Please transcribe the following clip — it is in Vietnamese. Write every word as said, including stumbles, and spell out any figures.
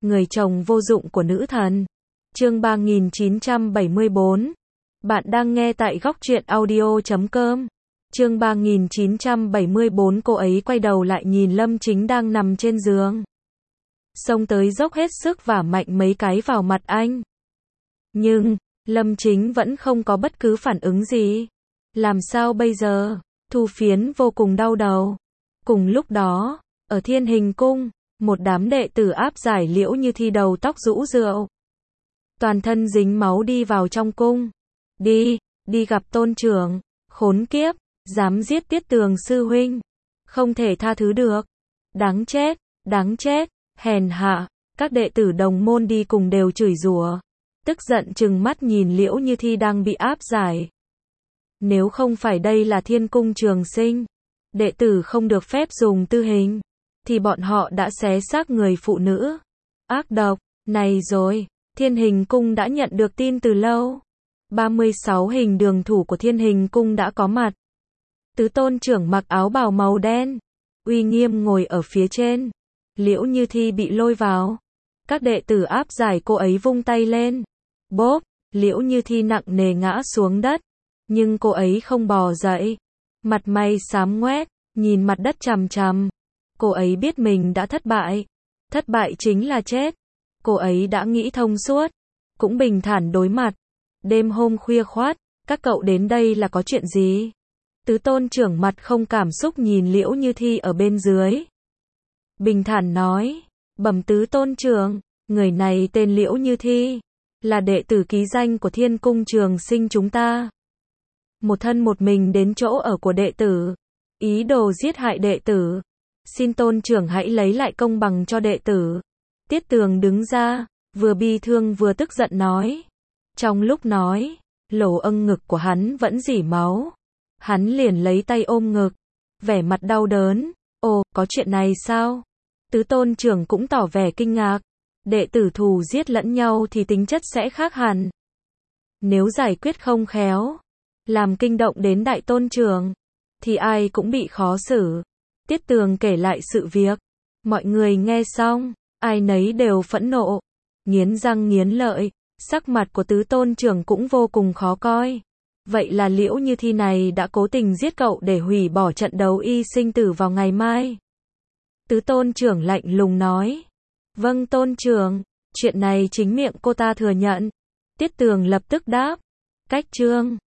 người chồng vô dụng của nữ thần. Chương ba nghìn chín trăm bảy mươi bốn. Bạn đang nghe tại góc truyện audio chấm com. Chương ba nghìn chín trăm bảy mươi bốn. Cô ấy quay đầu lại nhìn Lâm Chính đang nằm trên giường. Xông tới dốc hết sức vả mạnh mấy cái vào mặt anh. Nhưng, Lâm Chính vẫn không có bất cứ phản ứng gì. Làm sao bây giờ? Thu Phiến vô cùng đau đầu. Cùng lúc đó, ở Thiên Hình Cung, một đám đệ tử áp giải Liễu Như Thi đầu tóc rũ rượi, toàn thân dính máu đi vào trong cung. Đi, đi gặp tôn trưởng. Khốn kiếp, dám giết Tiết Tường sư huynh. Không thể tha thứ được. Đáng chết, đáng chết, hèn hạ. Các đệ tử đồng môn đi cùng đều chửi rủa, tức giận trừng mắt nhìn Liễu Như Thi đang bị áp giải. Nếu không phải đây là Thiên Cung Trường Sinh, đệ tử không được phép dùng tư hình, thì bọn họ đã xé xác người phụ nữ. Ác độc, này rồi, Thiên Hình Cung đã nhận được tin từ lâu. ba mươi sáu hình đường thủ của Thiên Hình Cung đã có mặt. Tứ tôn trưởng mặc áo bào màu đen, uy nghiêm ngồi ở phía trên. Liễu Như Thi bị lôi vào. Các đệ tử áp giải cô ấy vung tay lên. Bốp, Liễu Như Thi nặng nề ngã xuống đất. Nhưng cô ấy không bò dậy. Mặt mày xám ngoét, nhìn mặt đất chằm chằm. Cô ấy biết mình đã thất bại. Thất bại chính là chết. Cô ấy đã nghĩ thông suốt, cũng bình thản đối mặt. Đêm hôm khuya khoắt, các cậu đến đây là có chuyện gì? Tứ tôn trưởng mặt không cảm xúc nhìn Liễu Như Thi ở bên dưới. Bình thản nói, bẩm tứ tôn trưởng, người này tên Liễu Như Thi, là đệ tử ký danh của Thiên Cung Trường Sinh chúng ta. Một thân một mình đến chỗ ở của đệ tử, ý đồ giết hại đệ tử. Xin tôn trưởng hãy lấy lại công bằng cho đệ tử. Tiết Tường đứng ra, vừa bi thương vừa tức giận nói. Trong lúc nói, lỗ âng ngực của hắn vẫn rỉ máu. Hắn liền lấy tay ôm ngực, vẻ mặt đau đớn. Ồ, có chuyện này sao? Tứ tôn trưởng cũng tỏ vẻ kinh ngạc. Đệ tử thù giết lẫn nhau thì tính chất sẽ khác hẳn. Nếu giải quyết không khéo, làm kinh động đến đại tôn trưởng, thì ai cũng bị khó xử. Tiết Tường kể lại sự việc. Mọi người nghe xong, ai nấy đều phẫn nộ, nghiến răng nghiến lợi. Sắc mặt của tứ tôn trưởng cũng vô cùng khó coi. Vậy là Liễu Như Thi này đã cố tình giết cậu để hủy bỏ trận đấu y sinh tử vào ngày mai. Tứ tôn trưởng lạnh lùng nói. Vâng tôn trưởng, chuyện này chính miệng cô ta thừa nhận. Tiết Tường lập tức đáp. Cách chương